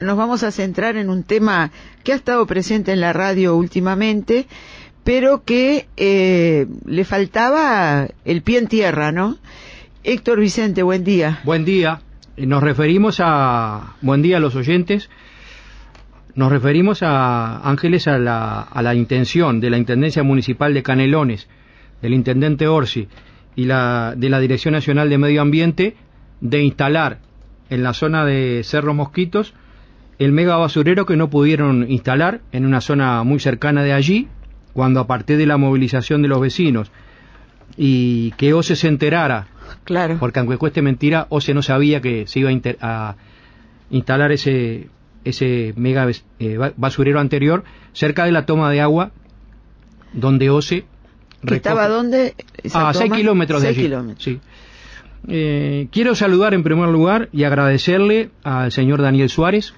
nos vamos a centrar en un tema que ha estado presente en la radio últimamente, pero que le faltaba el pie en tierra, ¿no? Héctor Vicente, buen día. Buen día. Nos referimos a... Buen día a los oyentes. Nos referimos a Ángeles a la intención de la Intendencia Municipal de Canelones, del Intendente Orsi y de la Dirección Nacional de Medio Ambiente de instalar en la zona de Cerro Mosquitos el mega basurero que no pudieron instalar en una zona muy cercana de allí, cuando a partir de la movilización de los vecinos y que OCE se enterara, claro, porque aunque cueste mentira, OCE no sabía que se iba a instalar ese mega basurero anterior cerca de la toma de agua donde OCE recoge. ¿Estaba dónde? A 6 kilómetros de allí. 6 kilómetros. Sí. Quiero saludar en primer lugar y agradecerle al señor Daniel Suárez,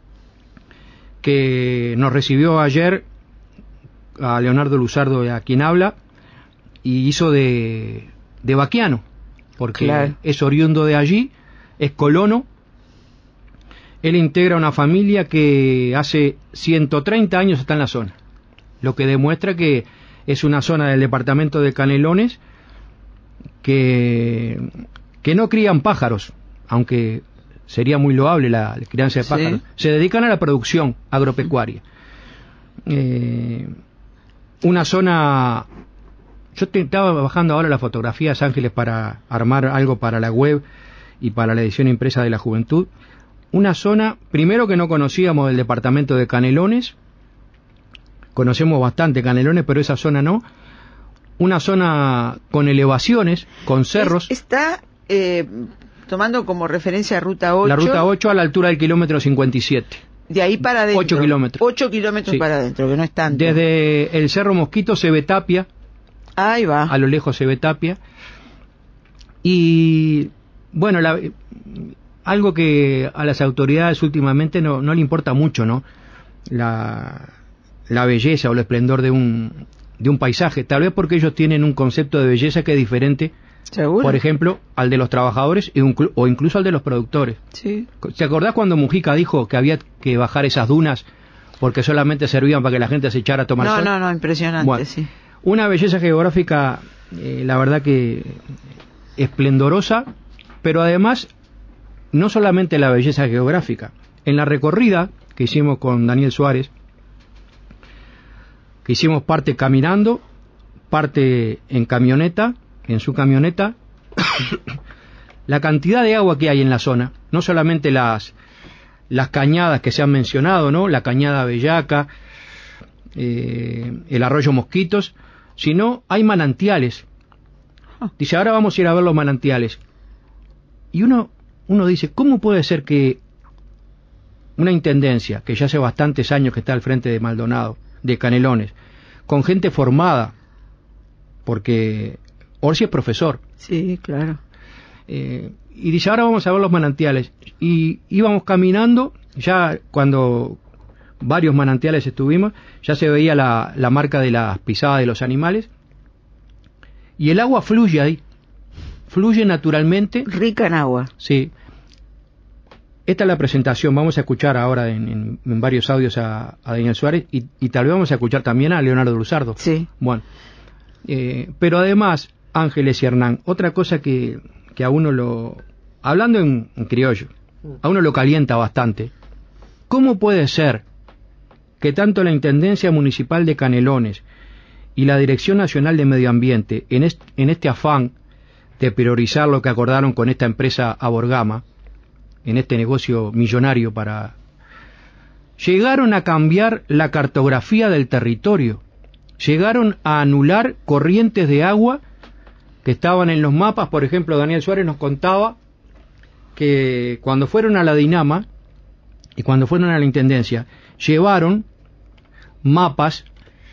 que nos recibió ayer, a Leonardo Luzardo, a quien habla, y hizo de vaquiano, porque claro, es oriundo de allí, es colono. Él integra una familia que hace 130 años está en la zona, lo que demuestra que es una zona del departamento de Canelones que no crían pájaros, aunque sería muy loable la crianza de pájaros. Sí. Se dedican a la producción agropecuaria. Una zona... Yo estaba bajando ahora las fotografías, Ángeles, para armar algo para la web y para la edición impresa de La Juventud. Una zona, primero, que no conocíamos del departamento de Canelones. Conocemos bastante Canelones, pero esa zona no. Una zona con elevaciones, con cerros. Está tomando como referencia Ruta 8. La Ruta 8 a la altura del kilómetro 57. De ahí para adentro. 8 kilómetros. 8 kilómetros, sí, para adentro, que no es tanto. Desde el Cerro Mosquito se ve Tapia. Ahí va. A lo lejos se ve Tapia. Y bueno, algo que a las autoridades últimamente no le importa mucho, ¿no? La belleza o el esplendor de un paisaje, tal vez porque ellos tienen un concepto de belleza que es diferente, ¿seguro?, por ejemplo, al de los trabajadores o incluso al de los productores. Sí. ¿Te acordás cuando Mujica dijo que había que bajar esas dunas porque solamente servían para que la gente se echara a tomar sol? No, impresionante, bueno, sí. Una belleza geográfica, la verdad que esplendorosa, pero además no solamente la belleza geográfica. En la recorrida que hicimos con Daniel Suárez, que hicimos parte caminando, parte en camioneta, en su camioneta, la cantidad de agua que hay en la zona, no solamente las cañadas que se han mencionado, ¿no? La cañada Bellaca, el arroyo Mosquitos, sino hay manantiales. Dice, ahora vamos a ir a ver los manantiales. Y uno dice, ¿cómo puede ser que una intendencia, que ya hace bastantes años que está al frente de Maldonado, de Canelones, con gente formada, porque Orsi es profesor? Sí, claro. Y dice, ahora vamos a ver los manantiales. Y íbamos caminando, ya cuando varios manantiales estuvimos, ya se veía la marca de las pisadas de los animales, y el agua fluye ahí, fluye naturalmente. Rica en agua. Sí. Esta es la presentación, vamos a escuchar ahora en varios audios a Daniel Suárez y tal vez vamos a escuchar también a Leonardo Luzardo. Sí. Bueno, pero además, Ángeles y Hernán, otra cosa que a uno hablando en criollo, a uno lo calienta bastante. ¿Cómo puede ser que tanto la Intendencia Municipal de Canelones y la Dirección Nacional de Medio Ambiente, en este afán de priorizar lo que acordaron con esta empresa Aborgama, en este negocio millonario, llegaron a cambiar la cartografía del territorio, llegaron a anular corrientes de agua que estaban en los mapas? Por ejemplo, Daniel Suárez nos contaba que cuando fueron a la Dinama y cuando fueron a la Intendencia, llevaron mapas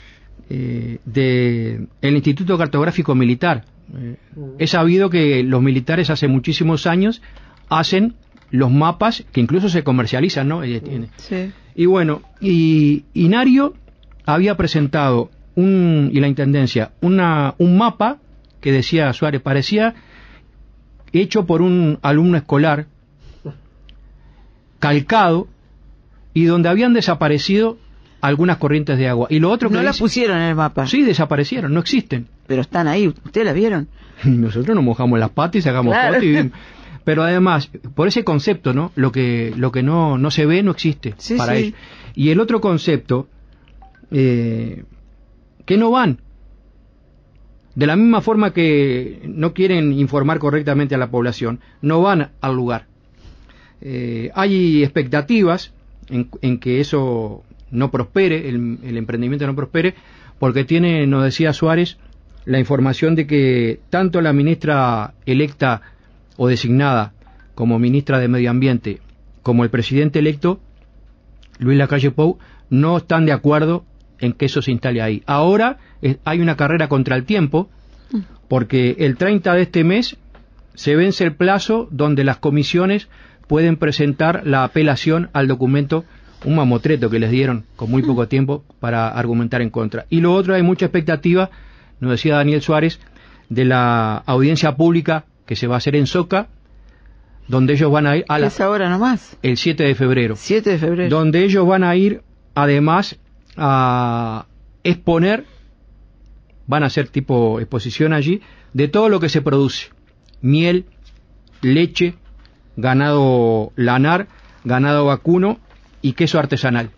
del Instituto Cartográfico Militar. Es sabido que los militares hace muchísimos años hacen los mapas que incluso se comercializan, ¿no? Sí. Y bueno, y Nario había presentado y la Intendencia un mapa que decía Suárez, parecía hecho por un alumno escolar, calcado y donde habían desaparecido algunas corrientes de agua. Y lo otro que no las pusieron en el mapa. Sí, desaparecieron, no existen. Pero están ahí, ¿ustedes las vieron? Nosotros nos mojamos las patas y sacamos fotos y vimos. Pero además, por ese concepto, ¿no? Lo que no se ve no existe para ellos. Y el otro concepto, que no van. De la misma forma que no quieren informar correctamente a la población, no van al lugar. Hay expectativas en que eso no prospere, el emprendimiento no prospere, porque tiene, nos decía Suárez, la información de que tanto la ministra electa o designada como ministra de Medio Ambiente, como el presidente electo, Luis Lacalle Pou, no están de acuerdo en que eso se instale ahí. Ahora hay una carrera contra el tiempo, porque el 30 de este mes se vence el plazo donde las comisiones pueden presentar la apelación al documento, un mamotreto que les dieron con muy poco tiempo para argumentar en contra. Y lo otro, hay mucha expectativa, nos decía Daniel Suárez, de la audiencia pública que se va a hacer en Soca, donde ellos van a ir a ¿Es ahora nomás? El 7 de febrero. 7 de febrero. Donde ellos van a ir, además, a exponer, van a hacer tipo exposición allí, de todo lo que se produce. Miel, leche, ganado lanar, ganado vacuno y queso artesanal.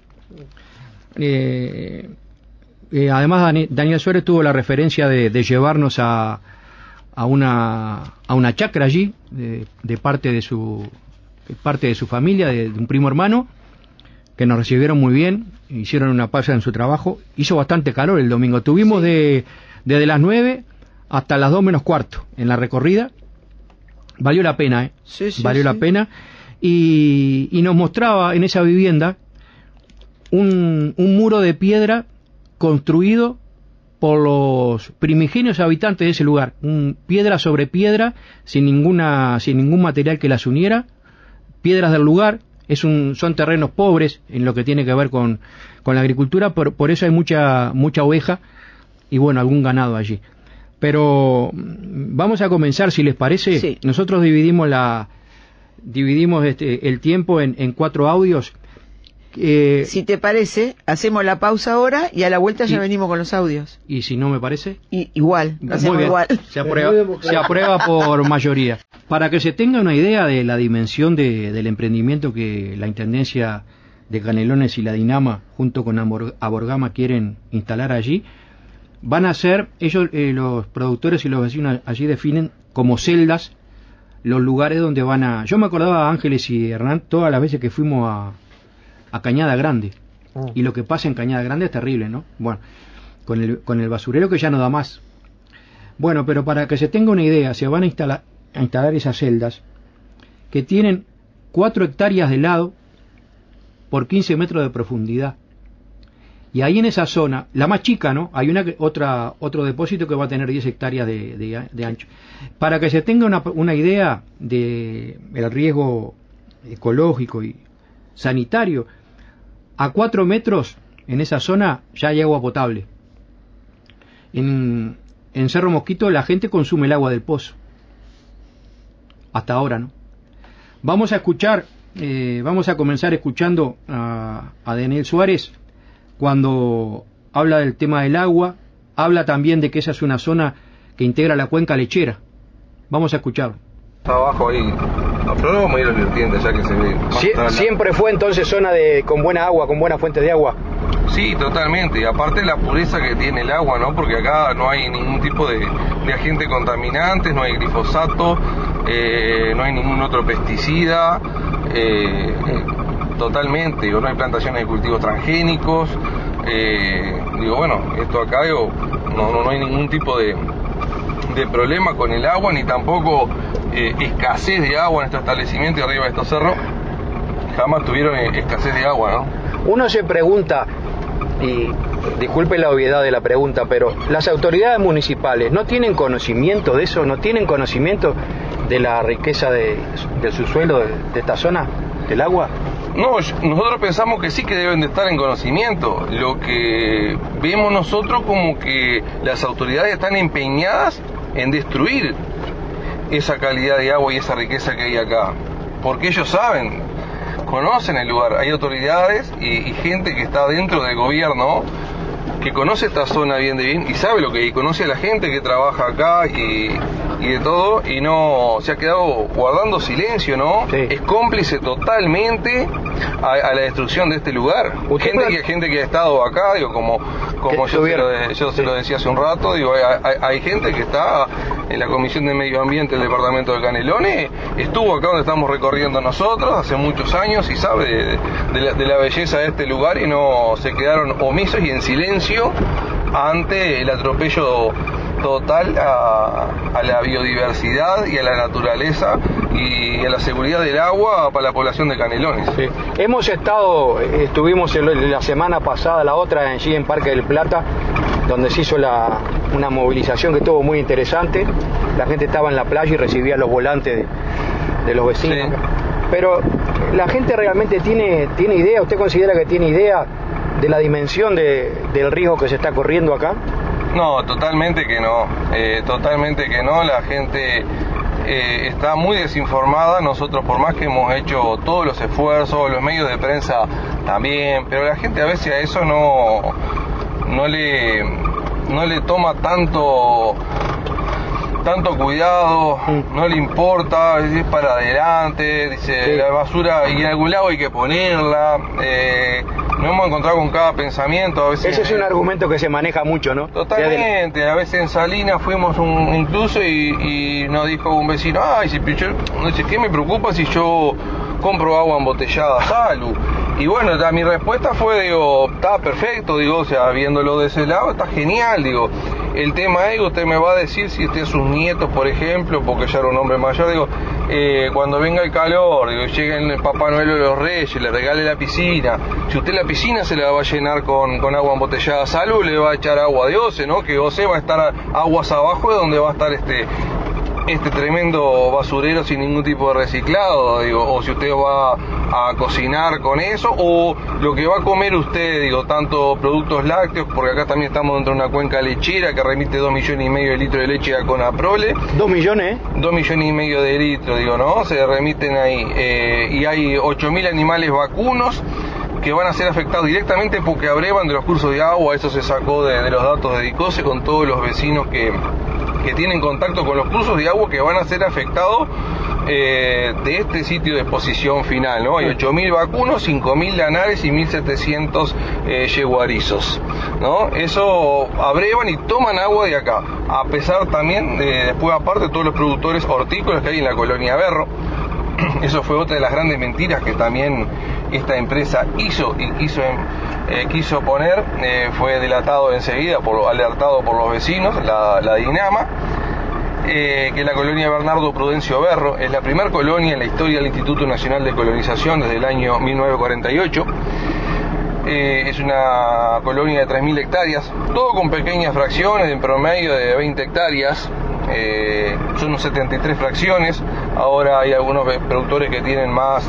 Además, Daniel Suárez tuvo la referencia de llevarnos a una chacra allí, de parte de su familia, de un primo hermano, que nos recibieron muy bien, hicieron una pausa en su trabajo. Hizo bastante calor el domingo, tuvimos desde las 9 hasta las 2 menos cuarto en la recorrida. Valió la pena, valió la pena, y nos mostraba en esa vivienda un muro de piedra construido por los primigenios habitantes de ese lugar, piedra sobre piedra, sin ningún material que las uniera, piedras del lugar. Son terrenos pobres en lo que tiene que ver con la agricultura, por eso hay mucha oveja y bueno, algún ganado allí. Pero vamos a comenzar, si les parece. Sí. Nosotros dividimos el tiempo en 4 audios. Si te parece, hacemos la pausa ahora y a la vuelta ya venimos con los audios. ¿Y si no me parece? Igual, lo hacemos igual. Se aprueba por mayoría. Para que se tenga una idea de la dimensión del emprendimiento que la Intendencia de Canelones y la Dinama, junto con Aborgama, quieren instalar allí, van a ser, ellos, los productores y los vecinos allí definen como celdas los lugares donde van a... Yo me acordaba, Ángeles y Hernán, todas las veces que fuimos a Cañada Grande, y lo que pasa en Cañada Grande es terrible, ¿no? Bueno, con el basurero que ya no da más. Bueno, pero para que se tenga una idea, se van a instalar esas celdas que tienen 4 hectáreas de lado por 15 metros de profundidad. Y ahí en esa zona, la más chica, ¿no? Hay otro depósito que va a tener 10 hectáreas de ancho. Para que se tenga una idea del riesgo ecológico y sanitario, a 4 metros en esa zona ya hay agua potable. En Cerro Mosquito la gente consume el agua del pozo. Hasta ahora, ¿no? Vamos a comenzar escuchando a Daniel Suárez cuando habla del tema del agua, habla también de que esa es una zona que integra la cuenca lechera. Vamos a escucharlo. Está abajo ahí, nosotros vamos a ir a los vertientes ya que se ve. ¿Siempre fue entonces zona con buena agua, con buenas fuentes de agua? Sí, totalmente, y aparte la pureza que tiene el agua, ¿no? Porque acá no hay ningún tipo de agente contaminantes, no hay glifosato, no hay ningún otro pesticida, totalmente, no hay plantaciones de cultivos transgénicos, esto acá no hay ningún tipo de problema con el agua, ni tampoco escasez de agua en estos establecimientos arriba de estos cerros. Jamás tuvieron escasez de agua, ¿no? Uno se pregunta, y disculpe la obviedad de la pregunta, pero las autoridades municipales no tienen conocimiento de eso, no tienen conocimiento de la riqueza del subsuelo de esta zona, del agua. No, nosotros pensamos que sí que deben de estar en conocimiento. Lo que vemos nosotros como que las autoridades están empeñadas en destruir esa calidad de agua y esa riqueza que hay acá, porque ellos saben conocen el lugar, hay autoridades y gente que está dentro del gobierno que conoce esta zona bien de bien y sabe lo que y conoce a la gente que trabaja acá y de todo, y no se ha quedado guardando silencio, ¿no? Sí. Es cómplice totalmente a la destrucción de este lugar. Gente que ha estado acá, digo, como yo se lo decía hace un rato, digo, hay gente que está en la Comisión de Medio Ambiente del Departamento de Canelones, estuvo acá donde estamos recorriendo nosotros hace muchos años y sabe de la belleza de este lugar, y no se quedaron omisos y en silencio ante el atropello total a la biodiversidad y a la naturaleza y a la seguridad del agua para la población de Canelones. Sí. Estuvimos la semana pasada, la otra, allí en Parque del Plata, donde se hizo una movilización que estuvo muy interesante. La gente estaba en la playa y recibía los volantes de los vecinos. Sí. Pero la gente realmente tiene idea. ¿Usted considera que tiene idea de la dimensión del riesgo que se está corriendo acá? No, totalmente que no, la gente está muy desinformada. Nosotros, por más que hemos hecho todos los esfuerzos, los medios de prensa también, pero la gente a veces a eso no le toma tanto cuidado, no le importa, es para adelante, dice, sí, la basura y en algún lado hay que ponerla. Nos hemos encontrado con cada pensamiento. A veces, ese es un argumento que se maneja mucho, ¿no? Totalmente. A veces en Salinas fuimos incluso y nos dijo un vecino, ¿qué me preocupa si yo compro agua embotellada, Salud? Y bueno, mi respuesta fue, está perfecto, o sea, viéndolo de ese lado, está genial, el tema es, usted me va a decir si usted a sus nietos, por ejemplo, porque ya era un hombre mayor, cuando venga el calor, lleguen el Papá Noel o los Reyes, le regale la piscina, si usted la piscina se la va a llenar con agua embotellada, Salud, le va a echar agua de OCE, ¿no? Que OCE va a estar aguas abajo de donde va a estar este tremendo basurero sin ningún tipo de reciclado, o si usted va a cocinar con eso, o lo que va a comer usted, tanto productos lácteos, porque acá también estamos dentro de una cuenca lechera que remite 2,5 millones de litros de leche a Conaprole. 2 millones, 2,5 millones de litros, ¿no? Se remiten ahí, y hay 8.000 animales vacunos que van a ser afectados directamente porque abrevan de los cursos de agua. Eso se sacó de los datos de DICOSE con todos los vecinos que tienen contacto con los cursos de agua, que van a ser afectados de este sitio de exposición final, ¿no? Hay 8.000 vacunos, 5.000 lanares y 1.700 yeguarizos, ¿no? Eso abrevan y toman agua de acá, a pesar también después aparte de todos los productores hortícolas que hay en la colonia Berro. Eso fue otra de las grandes mentiras que también esta empresa hizo y quiso poner, fue delatado enseguida, alertado por los vecinos, la Dinama, que la colonia Bernardo Prudencio Berro es la primera colonia en la historia del Instituto Nacional de Colonización desde el año 1948. Es una colonia de 3.000 hectáreas, todo con pequeñas fracciones, en promedio de 20 hectáreas. Son 73 fracciones. Ahora hay algunos productores que tienen más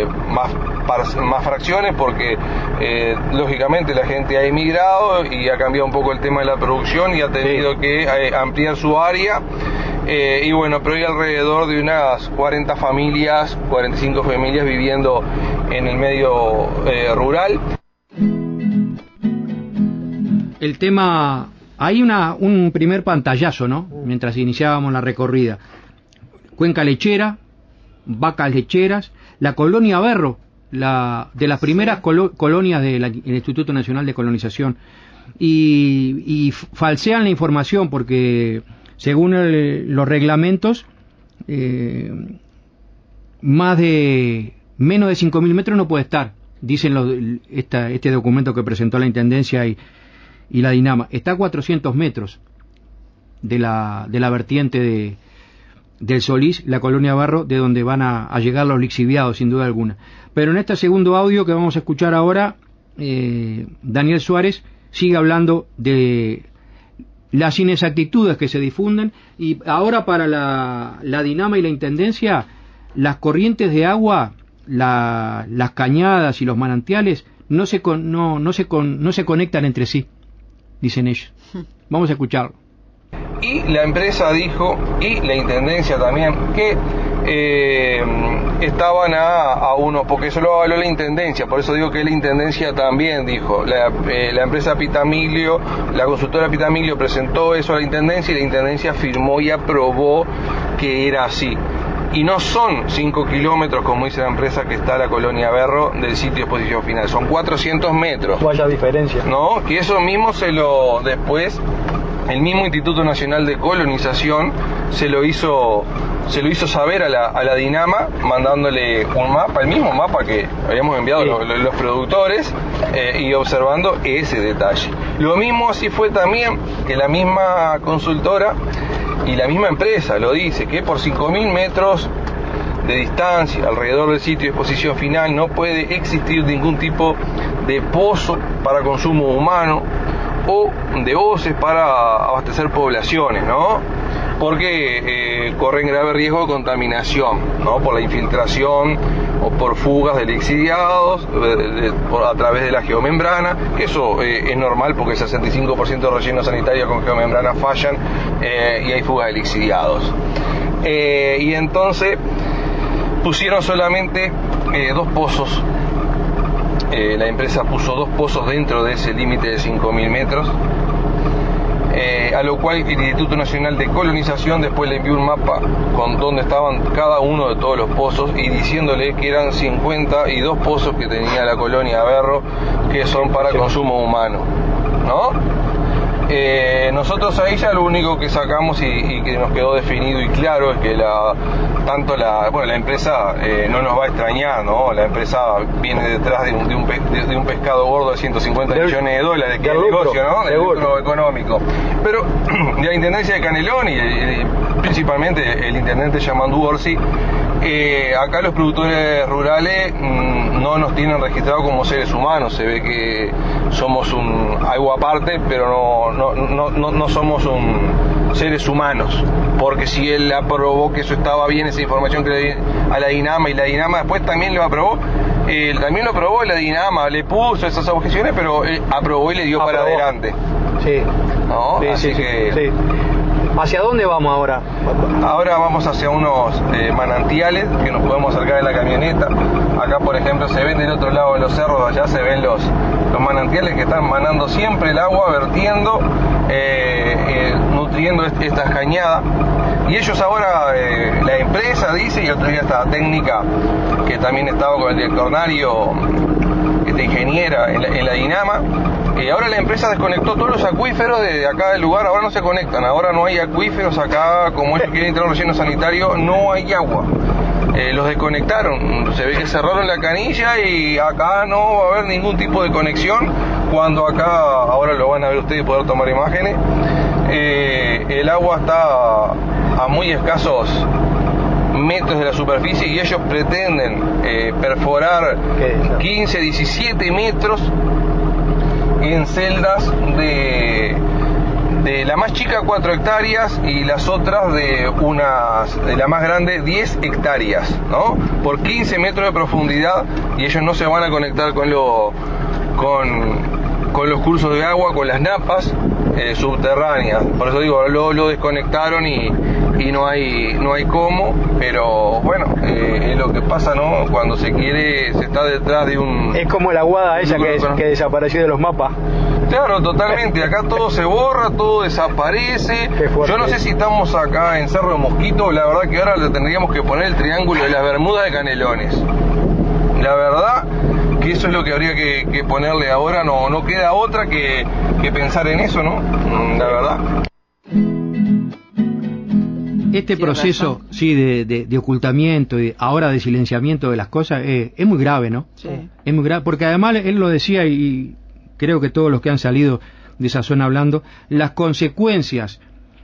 fracciones porque lógicamente la gente ha emigrado y ha cambiado un poco el tema de la producción y ha tenido que ampliar su área. Y bueno, pero hay alrededor de unas 45 familias viviendo en el medio rural. El tema, hay un primer pantallazo, ¿no? Mientras iniciábamos la recorrida. Cuenca lechera, vacas lecheras, la colonia Berro, de las primeras colonias del Instituto Nacional de Colonización. Y falsean la información porque, según los reglamentos, menos de 5.000 metros no puede estar, dicen este documento que presentó la Intendencia y la Dinama. Está a 400 metros de la vertiente del Solís, la colonia Berro, de donde van a llegar los lixiviados, sin duda alguna. Pero en este segundo audio que vamos a escuchar ahora, Daniel Suárez sigue hablando de las inexactitudes que se difunden, y ahora para la Dinama y la Intendencia, las corrientes de agua, las cañadas y los manantiales no se conectan entre sí, dicen ellos. Vamos a escucharlo. Y la empresa dijo, y la Intendencia también, que estaban a unos, porque eso lo habló la Intendencia, por eso digo que la Intendencia también dijo, la empresa Pitamiglio, la consultora Pitamiglio presentó eso a la Intendencia y la Intendencia firmó y aprobó que era así. Y no son 5 kilómetros, como dice la empresa, que está la colonia Berro del sitio de exposición final, son 400 metros. Vaya diferencia. ¿No? Que eso mismo después, el mismo Instituto Nacional de Colonización se lo hizo saber a la Dinama, mandándole un mapa, el mismo mapa que habíamos enviado los productores, y observando ese detalle. Lo mismo así fue también que la misma consultora y la misma empresa lo dice, que por 5.000 metros de distancia alrededor del sitio de exposición final no puede existir ningún tipo de pozo para consumo humano o de hoces para abastecer poblaciones, ¿no? Porque corren grave riesgo de contaminación, ¿no? Por la infiltración o por fugas de lixiviados a través de la geomembrana, que eso es normal porque el 65% de relleno sanitario con geomembrana fallan y hay fugas de lixiviados. Y entonces pusieron solamente 2 pozos. La empresa puso 2 pozos dentro de ese límite de 5.000 metros, a lo cual el Instituto Nacional de Colonización después le envió un mapa con donde estaban cada uno de todos los pozos y diciéndole que eran 52 pozos que tenía la colonia Berro que son para consumo humano, ¿no? Nosotros ahí ya lo único que sacamos y que nos quedó definido y claro es que la empresa no nos va a extrañar, ¿no? La empresa viene detrás de un pescado gordo de 150 millones de dólares, que es el negocio, ¿no? El lucro económico. Pero de la Intendencia de Canelones y principalmente el intendente Yamandú Orsi, acá los productores rurales no nos tienen registrado como seres humanos. Se ve que somos algo aparte, pero no somos seres humanos, porque si él aprobó que eso estaba bien, esa información que le di a la Dinama, y la Dinama después también lo aprobó, la Dinama le puso esas objeciones, pero él aprobó y le dio para adelante. Sí. ¿No? Sí, así que... Sí. ¿Hacia dónde vamos ahora? Ahora vamos hacia unos manantiales que nos podemos acercar en la camioneta. Acá, por ejemplo, se ven del otro lado de los cerros, allá se ven los manantiales que están manando siempre el agua, vertiendo, nutriendo estas cañadas. Y ellos ahora, la empresa dice, y el otro día esta técnica que también estaba con el director Nario, esta ingeniera en la Dinama, ahora la empresa desconectó todos los acuíferos de acá del lugar, ahora no se conectan, ahora no hay acuíferos acá, como ellos quieren entrar al relleno sanitario, no hay agua. Los desconectaron, se ve que cerraron la canilla y acá no va a haber ningún tipo de conexión, cuando acá, ahora lo van a ver ustedes y poder tomar imágenes, el agua está a muy escasos metros de la superficie y ellos pretenden perforar 15, 17 metros en celdas de la más chica 4 hectáreas y las otras de la más grande 10 hectáreas, ¿no? Por 15 metros de profundidad, y ellos no se van a conectar con los cursos de agua, con las napas subterráneas. Por eso digo, lo desconectaron y no hay cómo, pero bueno, es lo que pasa, ¿no? Cuando se quiere, se está detrás de un... Es como la aguada esa que desapareció de los mapas. Claro, totalmente, acá todo se borra, todo desaparece. Yo no sé si estamos acá en Cerro de Mosquito, la verdad que ahora le tendríamos que poner el triángulo de las Bermudas de Canelones. La verdad que eso es lo que habría que ponerle ahora, no queda otra que pensar en eso, ¿no? La verdad. Este proceso, sí, de ocultamiento y ahora de silenciamiento de las cosas es muy grave, ¿no? Sí. Es muy grave, porque además él lo decía, y creo que todos los que han salido de esa zona hablando, las consecuencias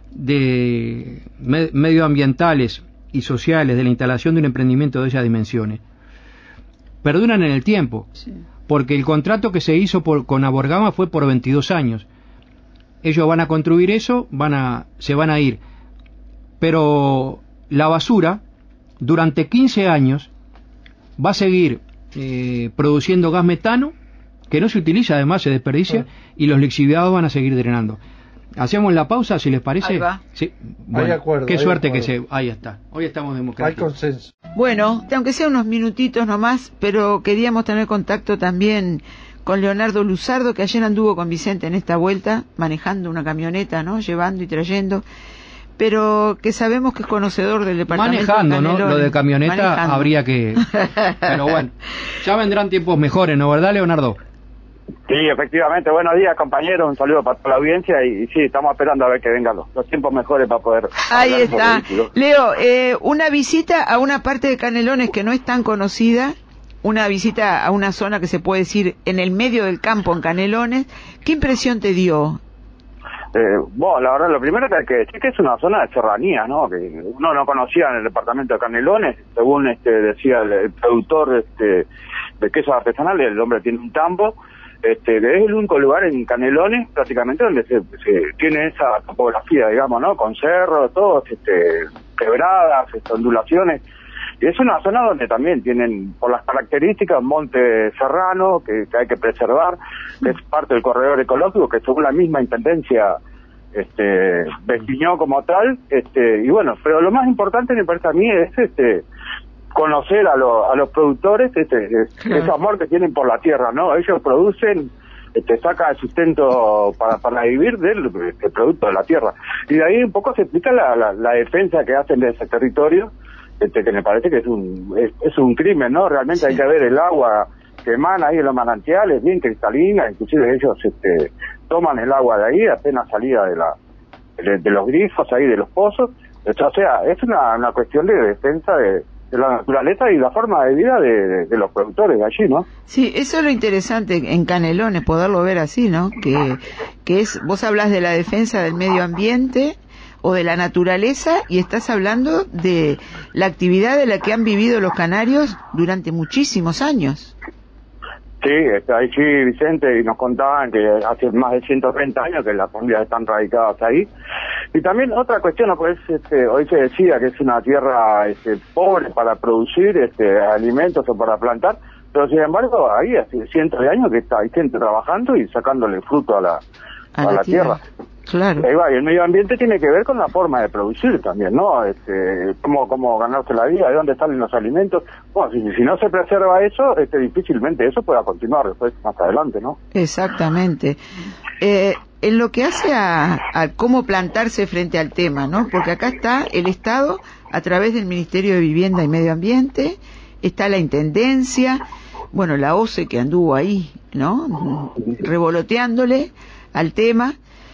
medioambientales y sociales de la instalación de un emprendimiento de esas dimensiones perduran en el tiempo, sí. Porque el contrato que se hizo con Aborgama fue por 22 años. Ellos van a construir eso, se van a ir. Pero la basura, durante 15 años, va a seguir produciendo gas metano, que no se utiliza, además se desperdicia, y los lixiviados van a seguir drenando. Hacemos la pausa, si les parece. Ahí va. Sí. Bueno, hay acuerdo, qué suerte acuerdo. que se... Ahí está. Hoy estamos democráticos. Hay consenso. Bueno, aunque sea unos minutitos nomás, pero queríamos tener contacto también con Leonardo Luzardo, que ayer anduvo con Vicente en esta vuelta, manejando una camioneta, ¿no? Llevando y trayendo, pero que sabemos que es conocedor del departamento Manejando, de ¿no? Canelones. Lo de camioneta Manejando. habría que... Pero bueno, ya vendrán tiempos mejores, ¿no? ¿Verdad, Leonardo? Sí, efectivamente. Buenos días, compañeros. Un saludo para toda la audiencia y sí, estamos esperando a ver que vengan los tiempos mejores para poder... Ahí hablar sobre está. vehículos. Leo, una visita a una parte de Canelones que no es tan conocida, una visita a una zona que se puede decir en el medio del campo en Canelones. ¿Qué impresión te dio? Bueno, la verdad, lo primero que hay que decir que es una zona de serranía, ¿no? Que uno no conocía en el departamento de Canelones, según decía el productor de quesos artesanales, el hombre tiene un tambo, que es el único lugar en Canelones prácticamente donde se tiene esa topografía, digamos, ¿no? Con cerros, todos, quebradas, ondulaciones. Y es una zona donde también tienen, por las características, monte serrano, que hay que preservar, que es parte del corredor ecológico, que según la misma intendencia definió como tal, y bueno, pero lo más importante me parece a mí es conocer a los productores, ese amor que tienen por la tierra, ¿no? Ellos producen, saca el sustento para vivir del producto de la tierra. Y de ahí un poco se explica la defensa que hacen de ese territorio, que me parece que es un crimen, ¿no? Realmente hay que ver el agua que emana ahí en los manantiales, bien cristalina, inclusive ellos toman el agua de ahí, apenas salida de los grifos ahí, de los pozos. O sea, es una cuestión de defensa de la naturaleza y la forma de vida de los productores de allí, ¿no? Sí, eso es lo interesante en Canelones, poderlo ver así, ¿no? Que es, vos hablas de la defensa del medio ambiente o de la naturaleza y estás hablando de la actividad de la que han vivido los canarios durante muchísimos años. Sí, ahí sí, Vicente, y nos contaban que hace más de 130 años que las familias están radicadas ahí. Y también otra cuestión, pues hoy se decía que es una tierra pobre para producir alimentos o para plantar, pero sin embargo ahí hace cientos de años que hay gente trabajando y sacándole fruto a la tierra. Claro. Ahí va, y el medio ambiente tiene que ver con la forma de producir también, ¿no? Cómo ganarse la vida, de dónde salen los alimentos. Bueno, si no se preserva eso, difícilmente eso pueda continuar después, más adelante, ¿no? Exactamente. En lo que hace a cómo plantarse frente al tema, ¿no? Porque acá está el Estado, a través del Ministerio de Vivienda y Medio Ambiente, está la Intendencia, bueno, la OCE que anduvo ahí, ¿no? Revoloteándole al tema.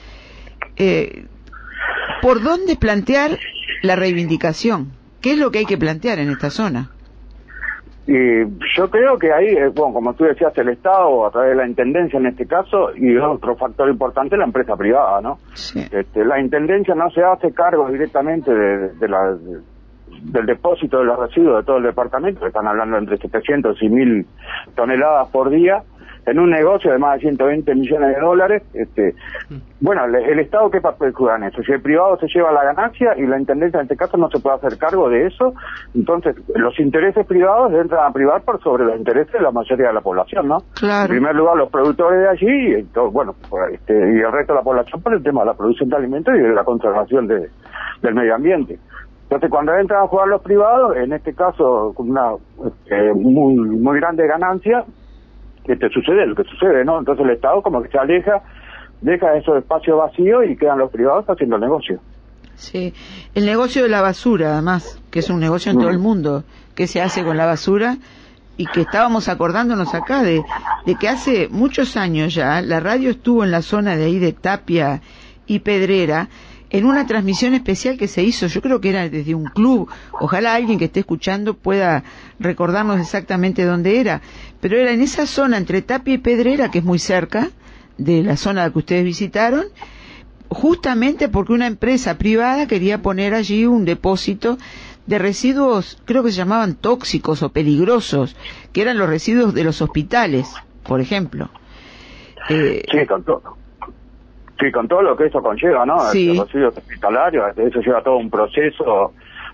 ¿Por dónde plantear la reivindicación? ¿Qué es lo que hay que plantear en esta zona? Y yo creo que ahí, bueno, como tú decías, el Estado, a través de la Intendencia en este caso, y otro factor importante, la empresa privada, ¿no? Sí. La Intendencia no se hace cargo directamente del depósito de los residuos de todo el departamento, que están hablando entre 700 y 1000 toneladas por día, en un negocio de más de 120 millones de dólares. Bueno, el Estado, ¿qué papel juega en eso? Si el privado se lleva la ganancia y la Intendencia en este caso no se puede hacer cargo de eso, entonces los intereses privados entran a privar por sobre los intereses de la mayoría de la población, ¿no? Claro. En primer lugar, los productores de allí, y bueno, y el resto de la población por el tema de la producción de alimentos y de la conservación del medio ambiente. Entonces, cuando entran a jugar los privados, en este caso con una muy grande ganancia, sucede lo que sucede, ¿no? Entonces el Estado como que se deja esos espacios vacíos y quedan los privados haciendo el negocio. Sí, el negocio de la basura, además, que es un negocio en todo el mundo, que se hace con la basura y que estábamos acordándonos acá de que hace muchos años ya la radio estuvo en la zona de ahí de Tapia y Pedrera en una transmisión especial que se hizo, yo creo que era desde un club, ojalá alguien que esté escuchando pueda recordarnos exactamente dónde era, pero era en esa zona entre Tapia y Pedrera, que es muy cerca de la zona que ustedes visitaron, justamente porque una empresa privada quería poner allí un depósito de residuos, creo que se llamaban tóxicos o peligrosos, que eran los residuos de los hospitales, por ejemplo. Sí, con todo. Sí, con todo lo que eso conlleva, ¿no? Sí. Los residuos hospitalarios, eso lleva todo un proceso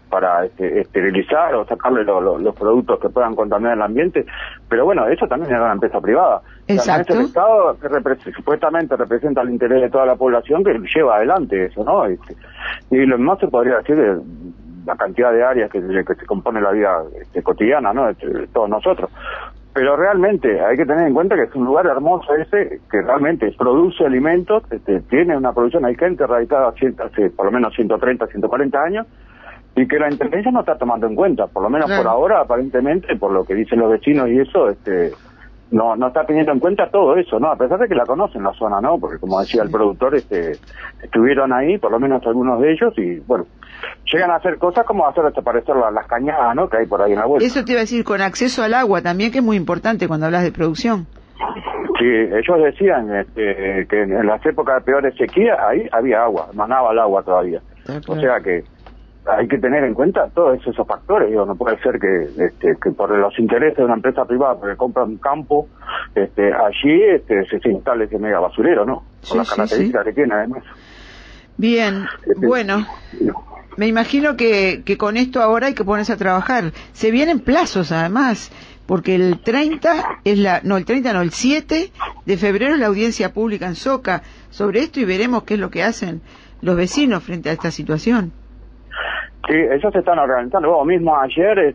para esterilizar o sacarle los productos que puedan contaminar el ambiente, pero bueno, eso también es una empresa privada. Exacto. O sea, no es el Estado que supuestamente representa el interés de toda la población que lleva adelante eso, ¿no? Y lo más se podría decir de la cantidad de áreas que se compone la vida cotidiana, ¿no? De todos nosotros. Pero realmente hay que tener en cuenta que es un lugar hermoso ese, que realmente produce alimentos, tiene una producción, hay gente radicada hace por lo menos 130, 140 años, y que la Intendencia no está tomando en cuenta, por lo menos claro. Por ahora, aparentemente, por lo que dicen los vecinos y eso, no está teniendo en cuenta todo eso, ¿no? A pesar de que la conocen la zona, ¿no? Porque como decía el productor, estuvieron ahí, por lo menos algunos de ellos, y bueno, llegan a hacer cosas como hacer desaparecer las cañadas, ¿no? Que hay por ahí en la vuelta. Eso te iba a decir, con acceso al agua también, que es muy importante cuando hablas de producción. Sí, ellos decían que en las épocas de peores sequías, ahí había agua, manaba el agua todavía. Claro. O sea que hay que tener en cuenta todos esos factores. Digo, no puede ser que por los intereses de una empresa privada que compra un campo, allí se instale ese mega basurero, ¿no? Sí, Con las características que tiene además. Bien, bueno, me imagino que con esto ahora hay que ponerse a trabajar. Se vienen plazos además, porque el 7 de febrero es la audiencia pública en Soca sobre esto y veremos qué es lo que hacen los vecinos frente a esta situación. Sí, ellos se están organizando. Vos mismo ayer,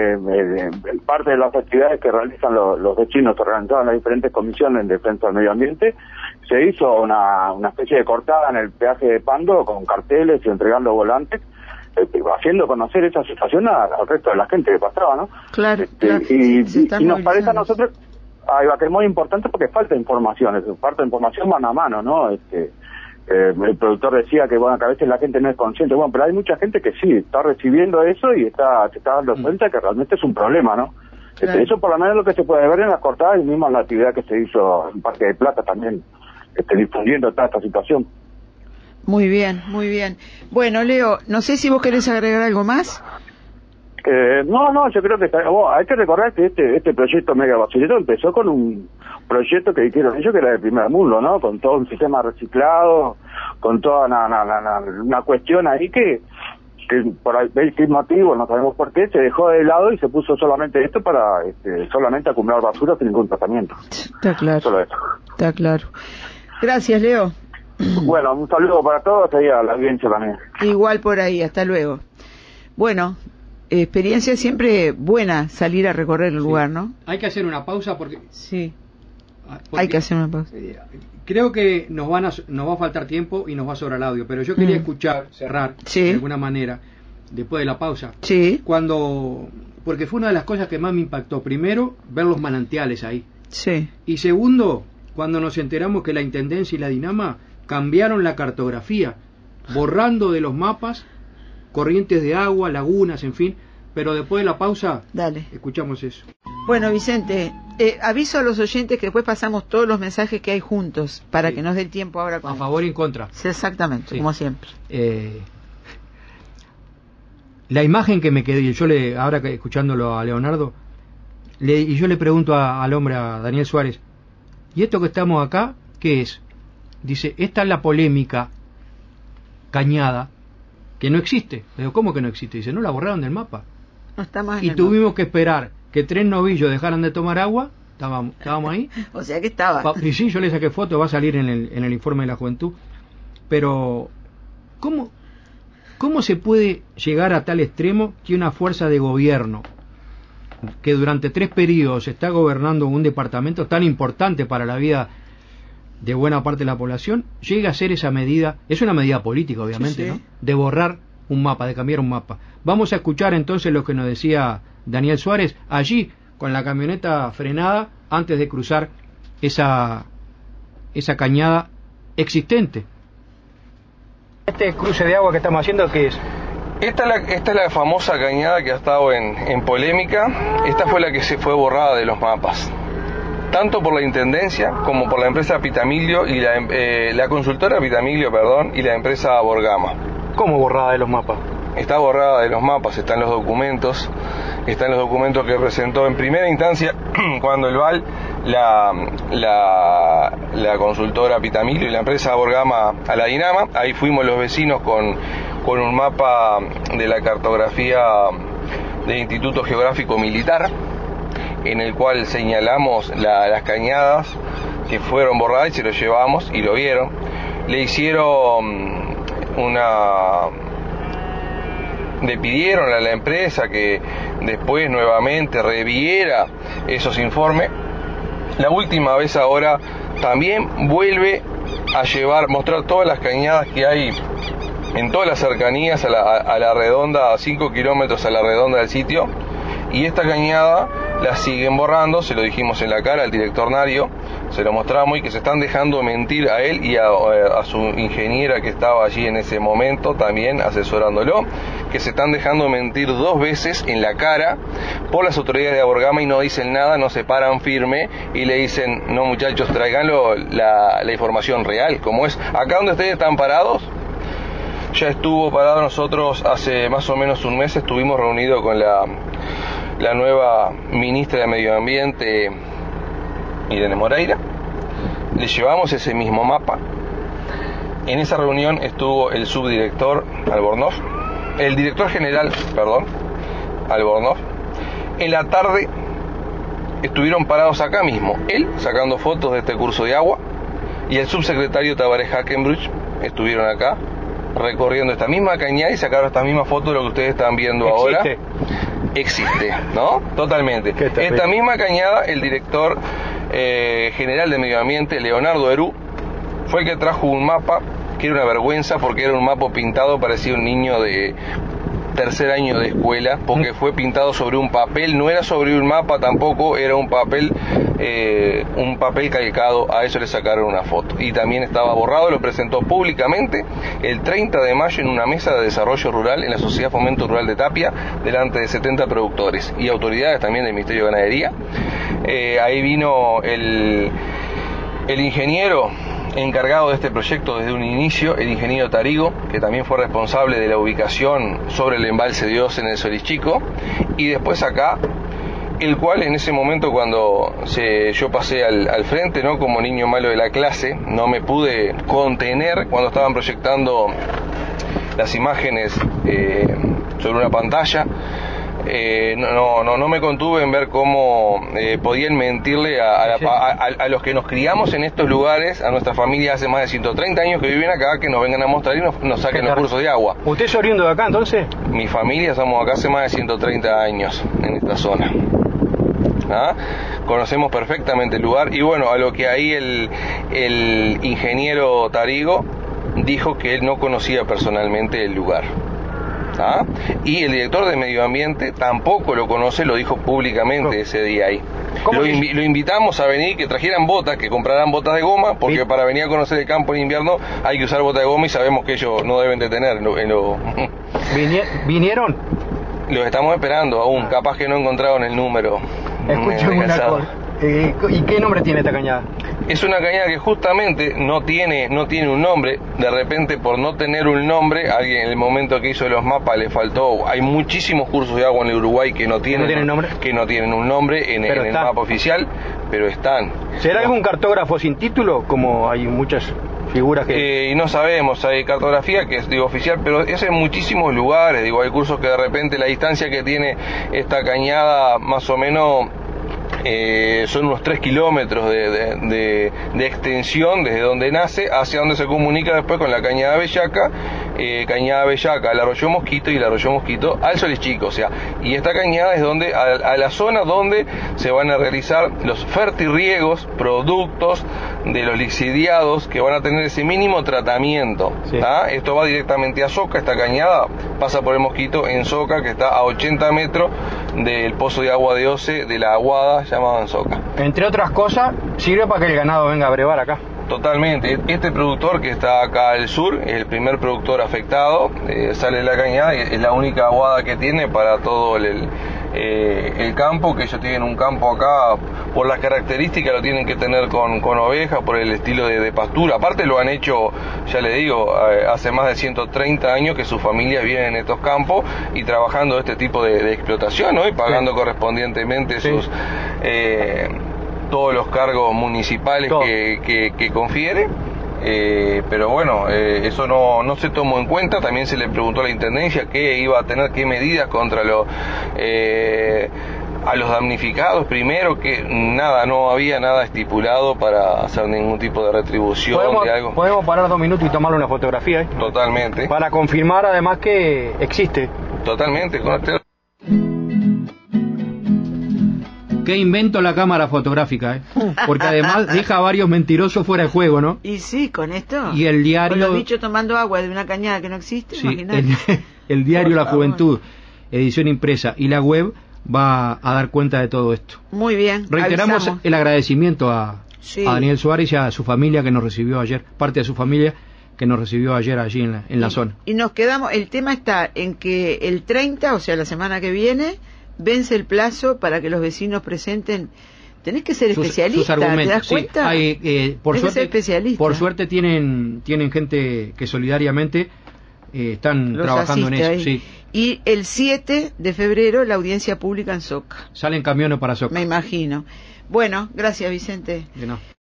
parte de las actividades que realizan los vecinos se organizaban en las diferentes comisiones en defensa del medio ambiente. Se hizo una especie de cortada en el peaje de Pando con carteles y entregando volantes, haciendo conocer esa situación al resto de la gente que pasaba, ¿no? Claro, y nos parece a nosotros que es muy importante porque falta información mano a mano, ¿no? El productor decía que bueno, que a veces la gente no es consciente, bueno, pero hay mucha gente que sí está recibiendo eso y se está dando cuenta que realmente es un problema, ¿no? Claro. Eso por lo menos es lo que se puede ver en las cortadas y mismo en la actividad que se hizo en Parque de Plata también, difundiendo toda esta situación. Muy bien, muy bien. Bueno, Leo, no sé si vos querés agregar algo más. No, yo creo que hay que recordar que este proyecto Mega Basurero empezó con un proyecto que hicieron ellos que era de primer mundo, ¿no? Con todo un sistema reciclado, con toda una cuestión ahí que por X motivo, no sabemos por qué, se dejó de lado y se puso solamente esto para solamente acumular basura sin ningún tratamiento. Está claro. Solo eso. Está claro. Gracias, Leo. Bueno, un saludo para todos y a la audiencia también. Igual por ahí, hasta luego. Bueno, experiencia siempre buena salir a recorrer el lugar, ¿no? Hay que hacer una pausa porque... Sí, hay que hacer una pausa. Creo que nos va a faltar tiempo y nos va a sobrar el audio, pero yo quería cerrar de alguna manera, después de la pausa. Sí. Porque fue una de las cosas que más me impactó. Primero, ver los manantiales ahí. Sí. Y segundo, cuando nos enteramos que la Intendencia y la Dinama cambiaron la cartografía, borrando de los mapas corrientes de agua, lagunas, en fin, pero después de la pausa, escuchamos eso. Bueno, Vicente, aviso a los oyentes que después pasamos todos los mensajes que hay juntos, para que nos dé el tiempo ahora. A favor y en contra. Sí, exactamente, como siempre. La imagen que me quedé, ahora escuchándolo a Leonardo, y yo le pregunto al hombre, a Daniel Suárez, ¿y esto que estamos acá, qué es? Dice, esta es la polémica cañada, que no existe. Le digo, ¿cómo que no existe? Dice, no, la borraron del mapa. No está más y tuvimos que esperar que 3 novillos dejaran de tomar agua. Estábamos ahí. O sea que estaba. Y sí, yo le saqué foto, va a salir en el informe de la juventud. Pero, ¿cómo se puede llegar a tal extremo que una fuerza de gobierno que durante 3 periodos está gobernando un departamento tan importante para la vida de buena parte de la población, llega a hacer esa medida? Es una medida política, obviamente, sí. ¿No? De borrar un mapa, de cambiar un mapa. Vamos a escuchar entonces lo que nos decía Daniel Suárez, allí con la camioneta frenada, antes de cruzar esa cañada existente. Este cruce de agua que estamos haciendo, ¿qué es? Esta es la famosa cañada que ha estado en polémica. Esta fue la que se fue borrada de los mapas, tanto por la Intendencia como por la empresa Pitamilio y la consultora Pitamilio, y la empresa Borgama. ¿Cómo borrada de los mapas? Está borrada de los mapas, están los documentos que presentó en primera instancia cuando el VAL, la consultora Pitamilio y la empresa Borgama a la Dinama. Ahí fuimos los vecinos con con un mapa de la cartografía del Instituto Geográfico Militar, en el cual señalamos las cañadas que fueron borradas y se lo llevamos y lo vieron. Le pidieron a la empresa que después nuevamente reviera esos informes. La última vez ahora también vuelve a mostrar todas las cañadas que hay en todas las cercanías a la redonda, a 5 kilómetros a la redonda del sitio, y esta cañada la siguen borrando. Se lo dijimos en la cara al director Nario, se lo mostramos, y que se están dejando mentir a él y a su ingeniera que estaba allí en ese momento también asesorándolo, que se están dejando mentir 2 veces en la cara por las autoridades de Aborgama, y no dicen nada, no se paran firme y le dicen: no, muchachos, traiganlo la información real, como es. Acá donde ustedes están parados, ya estuvo parado. Nosotros hace más o menos un mes estuvimos reunidos con la nueva ministra de Medio Ambiente, Irene Moreira. Le llevamos ese mismo mapa. En esa reunión estuvo el subdirector Albornoz, el director general, Albornoz. En la tarde estuvieron parados acá mismo, él sacando fotos de este curso de agua, y el subsecretario Tabaré Hackenbruch estuvieron acá recorriendo esta misma cañada y sacaron esta misma foto de lo que ustedes están viendo ahora. Existe, ¿no? Totalmente. Esta misma cañada, el director general de Medio Ambiente, Leonardo Herú, fue el que trajo un mapa que era una vergüenza, porque era un mapa pintado, parecía un niño de tercer año de escuela, porque fue pintado sobre un papel, no era sobre un mapa tampoco, era un papel calcado. A eso le sacaron una foto, y también estaba borrado. Lo presentó públicamente el 30 de mayo en una mesa de desarrollo rural en la Sociedad Fomento Rural de Tapia, delante de 70 productores y autoridades también del Ministerio de Ganadería. Ahí vino el ingeniero encargado de este proyecto desde un inicio, el ingeniero Tarigo, que también fue responsable de la ubicación sobre el embalse de Oz en el Solís Chico, y después acá, el cual en ese momento, cuando yo pasé al frente, ¿no?, como niño malo de la clase, no me pude contener cuando estaban proyectando las imágenes sobre una pantalla. No me contuve en ver cómo podían mentirle a los que nos criamos en estos lugares, a nuestra familia hace más de 130 años que viven acá, que nos vengan a mostrar y nos saquen los cursos de agua. ¿Usted es oriundo de acá entonces? Mi familia somos acá hace más de 130 años en esta zona. Conocemos perfectamente el lugar, y bueno, a lo que ahí el ingeniero Tarigo dijo que él no conocía personalmente el lugar. Y el director de Medio Ambiente tampoco lo conoce, lo dijo públicamente ese día ahí. Lo invitamos a venir, que trajeran botas, que compraran botas de goma, porque para venir a conocer el campo en invierno hay que usar botas de goma, y sabemos que ellos no deben de tener. ¿Vinieron? Los estamos esperando aún, capaz que no encontraron el número. Escúchame una cosa. ¿Y qué nombre tiene esta cañada? Es una cañada que justamente no tiene un nombre. De repente, por no tener un nombre, alguien en el momento que hizo los mapas le faltó. Hay muchísimos cursos de agua en el Uruguay que no tienen un nombre en el mapa oficial, pero están. ¿Será algún cartógrafo sin título, como hay muchas figuras que...? Y no sabemos, hay cartografía que es oficial, pero es en muchísimos lugares. Hay cursos que de repente la distancia que tiene esta cañada más o menos son unos 3 kilómetros de extensión desde donde nace hacia donde se comunica después con la Cañada Bellaca, al Arroyo Mosquito, y el Arroyo Mosquito al Solís Chico. O sea, y esta cañada es donde a la zona donde se van a realizar los fertirriegos, productos de los lixiviados que van a tener ese mínimo tratamiento. Sí. Esto va directamente a Soca. Esta cañada pasa por el Mosquito en Soca, que está a 80 metros del pozo de agua de Oce de la Aguada, llamado Soca. Entre otras cosas, sirve para que el ganado venga a brevar acá. Totalmente. Este productor que está acá al sur es el primer productor afectado, sale de la cañada, y es la única aguada que tiene para todo el campo, que ellos tienen un campo acá, por las características lo tienen que tener con ovejas, por el estilo de pastura. Aparte lo han hecho, ya le digo, hace más de 130 años que sus familias viven en estos campos y trabajando este tipo de explotación, ¿no? Y pagando correspondientemente sus todos los cargos municipales que confiere. pero bueno, eso no se tomó en cuenta. También se le preguntó a la Intendencia qué iba a tener, qué medidas contra a los damnificados primero, que nada, no había nada estipulado para hacer ningún tipo de retribución de algo. Podemos parar 2 minutos y tomarle una fotografía, ¿eh? Totalmente. Para confirmar además que existe. Totalmente, con usted. Qué invento la cámara fotográfica, ¿eh? Porque además deja a varios mentirosos fuera de juego, ¿no? Y sí, con esto. Y el diario... Con los bichos tomando agua de una cañada que no existe, sí, imagínate. el diario La Juventud, edición impresa, y la web va a dar cuenta de todo esto. Muy bien. Reiteramos avisamos. el agradecimiento a Sí. Daniel Suárez y a su familia que nos recibió ayer, parte de su familia que nos recibió ayer allí en la zona. Y nos quedamos, el tema está en que el 30, o sea, la semana que viene, vence el plazo para que los vecinos presenten. Tenés que ser especialista, sus argumentos. ¿te das cuenta? Sí, hay, por Tenés que ser suerte, especialista. por suerte tienen gente que solidariamente están Los trabajando en asiste eso. ahí. Sí. Y el 7 de febrero la audiencia pública en Soca. Salen camiones para Soca. Me imagino. Bueno, gracias Vicente. De nada.